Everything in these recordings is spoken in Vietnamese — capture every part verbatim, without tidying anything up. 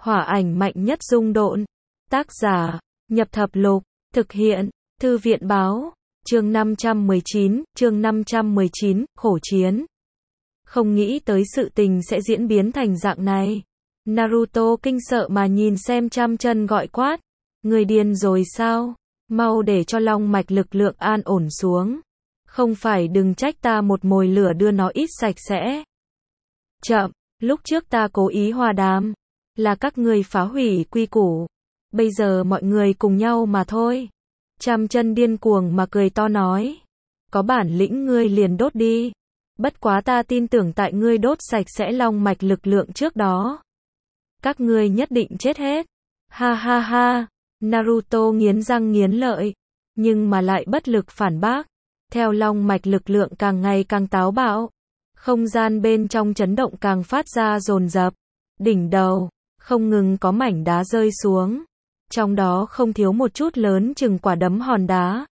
Hỏa ảnh mạnh nhất dung độn. Tác giả, Nhập Thập Lục, thực hiện, Thư viện báo, chương năm trăm mười chín, chương năm trăm mười chín, khổ chiến. Không nghĩ tới sự tình sẽ diễn biến thành dạng này. Naruto kinh sợ mà nhìn xem Trăm Chân gọi quát. Người điên rồi sao? Mau để cho long mạch lực lượng an ổn xuống. Không phải đừng trách ta một mồi lửa đưa nó ít sạch sẽ. Chậm, lúc trước ta cố ý hòa đàm. Là các người phá hủy quy củ. Bây giờ mọi người cùng nhau mà thôi. Trăm Chân điên cuồng mà cười to nói. Có bản lĩnh ngươi liền đốt đi. Bất quá ta tin tưởng tại ngươi đốt sạch sẽ long mạch lực lượng trước đó. Các ngươi nhất định chết hết. Ha ha ha. Naruto nghiến răng nghiến lợi. Nhưng mà lại bất lực phản bác. Theo long mạch lực lượng càng ngày càng táo bạo. Không gian bên trong chấn động càng phát ra dồn dập. Đỉnh đầu, không ngừng có mảnh đá rơi xuống. Trong đó không thiếu một chút lớn chừng quả đấm hòn đá.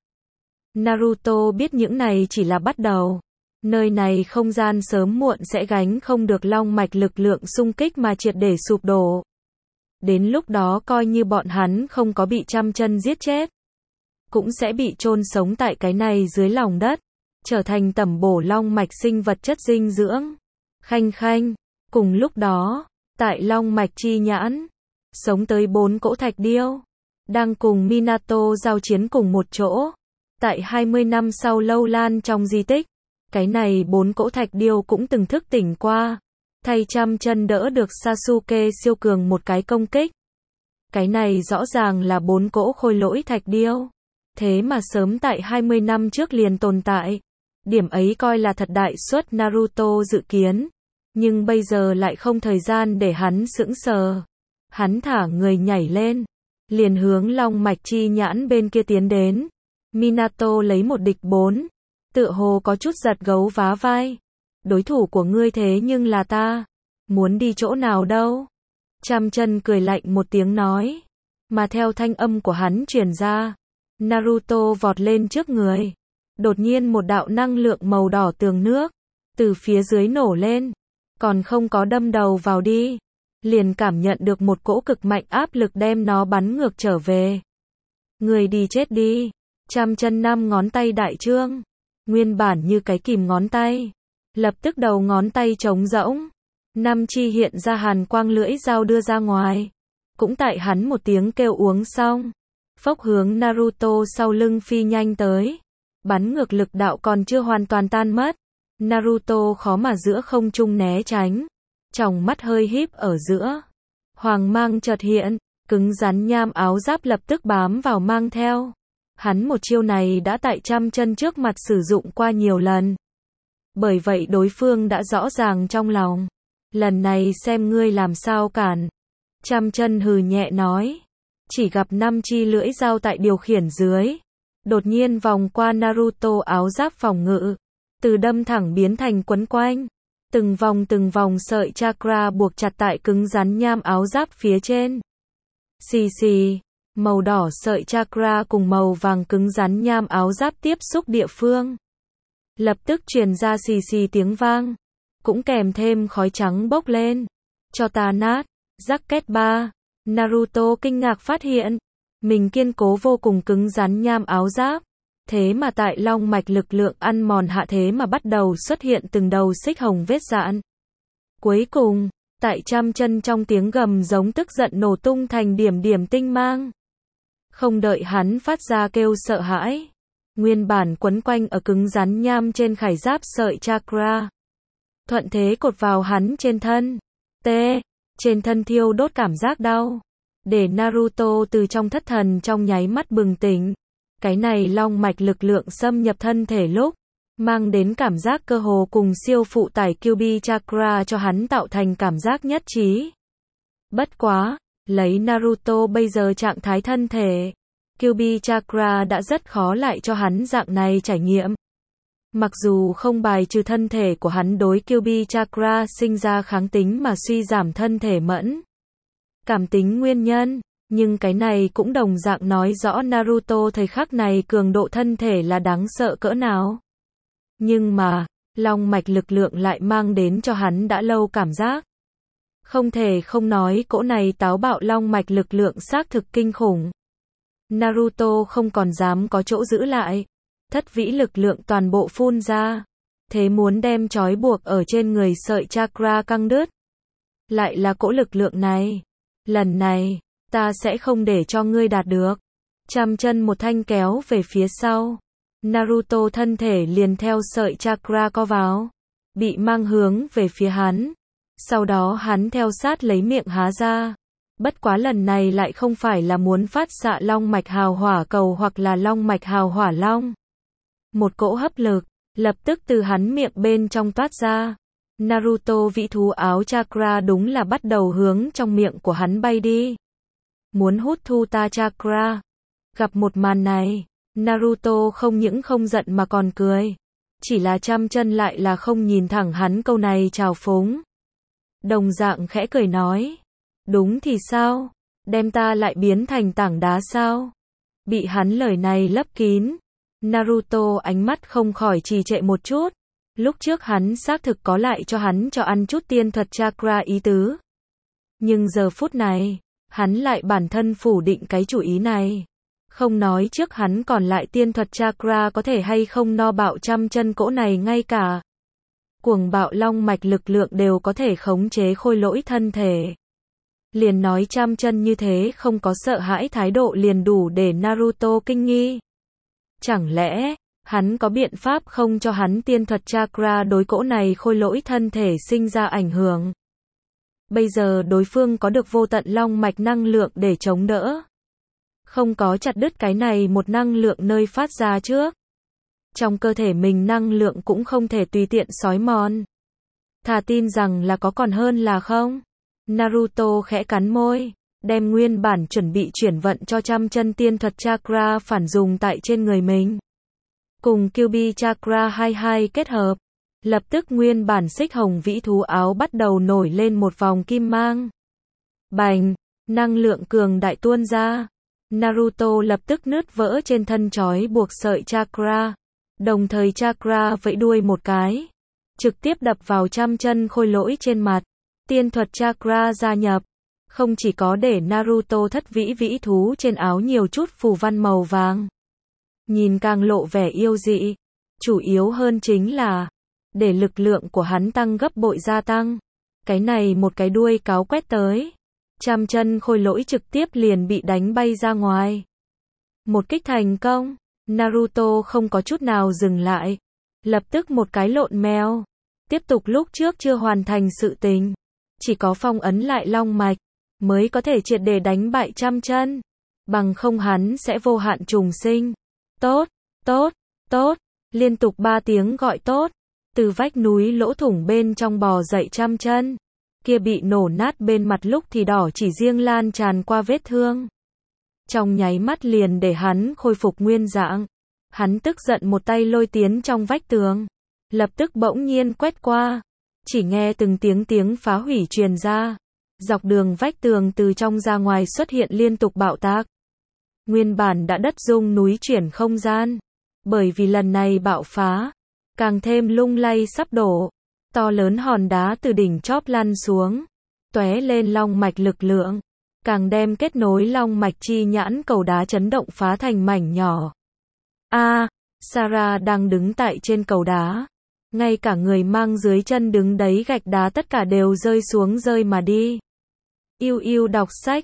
Naruto biết những này chỉ là bắt đầu. Nơi này không gian sớm muộn sẽ gánh không được long mạch lực lượng xung kích mà triệt để sụp đổ. Đến lúc đó coi như bọn hắn không có bị Trăm Chân giết chết. Cũng sẽ bị chôn sống tại cái này dưới lòng đất. Trở thành tẩm bổ long mạch sinh vật chất dinh dưỡng. Khanh khanh. Cùng lúc đó, tại long mạch chi nhãn. Sống tới bốn cỗ thạch điêu. Đang cùng Minato giao chiến cùng một chỗ. Tại hai mươi năm sau lâu lan trong di tích. Cái này bốn cỗ thạch điêu cũng từng thức tỉnh qua. Thay Trăm Chân đỡ được Sasuke siêu cường một cái công kích. Cái này rõ ràng là bốn cỗ khôi lỗi thạch điêu. Thế mà sớm tại hai mươi năm trước liền tồn tại. Điểm ấy coi là thật đại suất Naruto dự kiến. Nhưng bây giờ lại không thời gian để hắn sững sờ. Hắn thả người nhảy lên. Liền hướng long mạch chi nhãn bên kia tiến đến. Minato lấy một địch bốn. Tựa hồ có chút giật gấu vá vai. Đối thủ của ngươi thế nhưng là ta. Muốn đi chỗ nào đâu? Trăm Chân cười lạnh một tiếng nói. Mà theo thanh âm của hắn truyền ra. Naruto vọt lên trước người. Đột nhiên một đạo năng lượng màu đỏ tường nước. Từ phía dưới nổ lên. Còn không có đâm đầu vào đi. Liền cảm nhận được một cỗ cực mạnh áp lực đem nó bắn ngược trở về. Người đi chết đi. Trăm Chân năm ngón tay đại trương. Nguyên bản như cái kìm ngón tay. Lập tức đầu ngón tay trống rỗng. Năm chi hiện ra hàn quang lưỡi dao đưa ra ngoài. Cũng tại hắn một tiếng kêu uống xong. Phốc hướng Naruto sau lưng phi nhanh tới. Bắn ngược lực đạo còn chưa hoàn toàn tan mất. Naruto khó mà giữa không trung né tránh. Tròng mắt hơi híp ở giữa. Hoàng mang chợt hiện. Cứng rắn nham áo giáp lập tức bám vào mang theo. Hắn một chiêu này đã tại Trăm Chân trước mặt sử dụng qua nhiều lần. Bởi vậy đối phương đã rõ ràng trong lòng. Lần này xem ngươi làm sao cản. Trăm Chân hừ nhẹ nói. Chỉ gặp năm chi lưỡi dao tại điều khiển dưới. Đột nhiên vòng qua Naruto áo giáp phòng ngự. Từ đâm thẳng biến thành quấn quanh. Từng vòng từng vòng sợi chakra buộc chặt tại cứng rắn nham áo giáp phía trên. Xì xì. Màu đỏ sợi chakra cùng màu vàng cứng rắn nham áo giáp tiếp xúc địa phương. Lập tức truyền ra xì xì tiếng vang. Cũng kèm thêm khói trắng bốc lên. Cho ta nát. Jacket ba. Naruto kinh ngạc phát hiện. Mình kiên cố vô cùng cứng rắn nham áo giáp. Thế mà tại long mạch lực lượng ăn mòn hạ thế mà bắt đầu xuất hiện từng đầu xích hồng vết dạn. Cuối cùng, tại Trăm Chân trong tiếng gầm giống tức giận nổ tung thành điểm điểm tinh mang. Không đợi hắn phát ra kêu sợ hãi. Nguyên bản quấn quanh ở cứng rắn nham trên khải giáp sợi chakra. Thuận thế cột vào hắn trên thân. T. Trên thân thiêu đốt cảm giác đau. Để Naruto từ trong thất thần trong nháy mắt bừng tỉnh. Cái này long mạch lực lượng xâm nhập thân thể lúc. Mang đến cảm giác cơ hồ cùng siêu phụ tải Kyuubi chakra cho hắn tạo thành cảm giác nhất trí. Bất quá. Lấy Naruto bây giờ trạng thái thân thể. Kyuubi chakra đã rất khó lại cho hắn dạng này trải nghiệm. Mặc dù không bài trừ thân thể của hắn đối Kyuubi chakra sinh ra kháng tính mà suy giảm thân thể mẫn. Cảm tính nguyên nhân. Nhưng cái này cũng đồng dạng nói rõ Naruto thời khắc này cường độ thân thể là đáng sợ cỡ nào. Nhưng mà, long mạch lực lượng lại mang đến cho hắn đã lâu cảm giác. Không thể không nói cỗ này táo bạo long mạch lực lượng xác thực kinh khủng. Naruto không còn dám có chỗ giữ lại. Thất vĩ lực lượng toàn bộ phun ra. Thế muốn đem trói buộc ở trên người sợi chakra căng đứt. Lại là cỗ lực lượng này. Lần này, ta sẽ không để cho ngươi đạt được. Trăm chân một thanh kéo về phía sau. Naruto thân thể liền theo sợi chakra co vào. Bị mang hướng về phía hắn. Sau đó hắn theo sát lấy miệng há ra. Bất quá lần này lại không phải là muốn phát xạ long mạch hào hỏa cầu hoặc là long mạch hào hỏa long. Một cỗ hấp lực, lập tức từ hắn miệng bên trong toát ra. Naruto vĩ thú áo chakra đúng là bắt đầu hướng trong miệng của hắn bay đi. Muốn hút thu ta chakra. Gặp một màn này, Naruto không những không giận mà còn cười. Chỉ là trăm chân lại là không nhìn thẳng hắn câu này trào phúng. Đồng dạng khẽ cười nói. Đúng thì sao? Đem ta lại biến thành tảng đá sao? Bị hắn lời này lấp kín. Naruto ánh mắt không khỏi trì trệ một chút. Lúc trước hắn xác thực có lại cho hắn cho ăn chút tiên thuật chakra ý tứ. Nhưng giờ phút này, hắn lại bản thân phủ định cái chủ ý này. Không nói trước hắn còn lại tiên thuật chakra có thể hay không no bạo trăm chân cỗ này ngay cả. Cuồng bạo long mạch lực lượng đều có thể khống chế khôi lỗi thân thể. Liền nói trăm chân như thế không có sợ hãi thái độ liền đủ để Naruto kinh nghi. Chẳng lẽ, hắn có biện pháp không cho hắn tiên thuật chakra đối cỗ này khôi lỗi thân thể sinh ra ảnh hưởng? Bây giờ đối phương có được vô tận long mạch năng lượng để chống đỡ. Không có chặt đứt cái này một năng lượng nơi phát ra trước. Trong cơ thể mình năng lượng cũng không thể tùy tiện xói mòn. Thà tin rằng là có còn hơn là không. Naruto khẽ cắn môi, đem nguyên bản chuẩn bị chuyển vận cho trăm chân tiên thuật chakra phản dùng tại trên người mình. Cùng Kyuubi chakra hai mươi hai kết hợp, lập tức nguyên bản xích hồng vĩ thú áo bắt đầu nổi lên một vòng kim mang. Bành, năng lượng cường đại tuôn ra. Naruto lập tức nứt vỡ trên thân trói buộc sợi chakra, đồng thời chakra vẫy đuôi một cái, trực tiếp đập vào trăm chân khôi lỗi trên mặt. Tiên thuật chakra gia nhập, không chỉ có để Naruto thất vĩ vĩ thú trên áo nhiều chút phù văn màu vàng, nhìn càng lộ vẻ yêu dị, chủ yếu hơn chính là để lực lượng của hắn tăng gấp bội gia tăng. Cái này một cái đuôi cáo quét tới, trăm chân khôi lỗi trực tiếp liền bị đánh bay ra ngoài. Một kích thành công, Naruto không có chút nào dừng lại, lập tức một cái lộn mèo, tiếp tục lúc trước chưa hoàn thành sự tình. Chỉ có phong ấn lại long mạch, mới có thể triệt để đánh bại trăm chân. Bằng không hắn sẽ vô hạn trùng sinh. Tốt, tốt, tốt, liên tục ba tiếng gọi tốt. Từ vách núi lỗ thủng bên trong bò dậy trăm chân. Kia bị nổ nát bên mặt lúc thì đỏ chỉ riêng lan tràn qua vết thương. Trong nháy mắt liền để hắn khôi phục nguyên dạng. Hắn tức giận một tay lôi tiến trong vách tường. Lập tức bỗng nhiên quét qua. Chỉ nghe từng tiếng tiếng phá hủy truyền ra. Dọc đường vách tường từ trong ra ngoài xuất hiện liên tục bạo tạc. Nguyên bản đã đất rung núi chuyển không gian. Bởi vì lần này bạo phá, càng thêm lung lay sắp đổ. To lớn hòn đá từ đỉnh chóp lăn xuống, tóe lên long mạch lực lượng. Càng đem kết nối long mạch chi nhãn cầu đá chấn động phá thành mảnh nhỏ. A, à, Sarah đang đứng tại trên cầu đá. Ngay cả người mang dưới chân đứng đấy gạch đá tất cả đều rơi xuống rơi mà đi. Yêu yêu đọc sách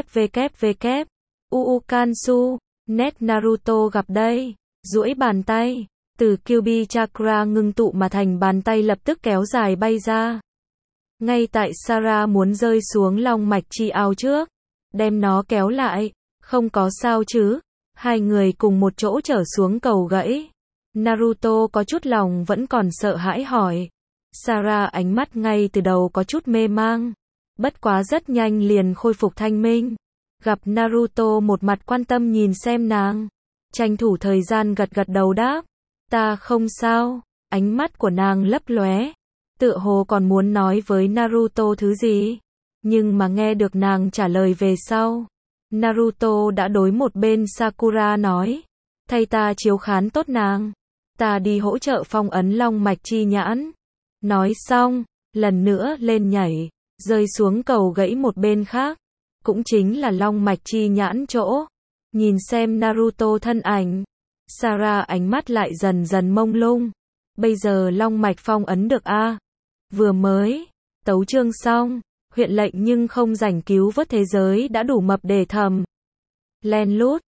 www. Uukansu, net Naruto gặp đây. Duỗi bàn tay, từ Kyuubi chakra ngưng tụ mà thành bàn tay lập tức kéo dài bay ra. Ngay tại Sarah muốn rơi xuống long mạch chi ao trước, đem nó kéo lại, không có sao chứ. Hai người cùng một chỗ trở xuống cầu gãy. Naruto có chút lòng vẫn còn sợ hãi hỏi. Sarah ánh mắt ngay từ đầu có chút mê mang. Bất quá rất nhanh liền khôi phục thanh minh. Gặp Naruto một mặt quan tâm nhìn xem nàng. Tranh thủ thời gian gật gật đầu đáp. Ta không sao. Ánh mắt của nàng lấp lóe. Tựa hồ còn muốn nói với Naruto thứ gì. Nhưng mà nghe được nàng trả lời về sau. Naruto đã đối một bên Sakura nói. Thay ta chiếu khán tốt nàng. Ta đi hỗ trợ phong ấn long mạch chi nhãn. Nói xong, lần nữa lên nhảy. rơi xuống cầu gãy một bên khác, cũng chính là long mạch chi nhãn chỗ. Nhìn xem Naruto thân ảnh, Sarah ánh mắt lại dần dần mông lung. Bây giờ long mạch phong ấn được a? Vừa mới tấu chương xong, huyện lệnh nhưng không rảnh cứu vớt thế giới đã đủ mập để thầm len lút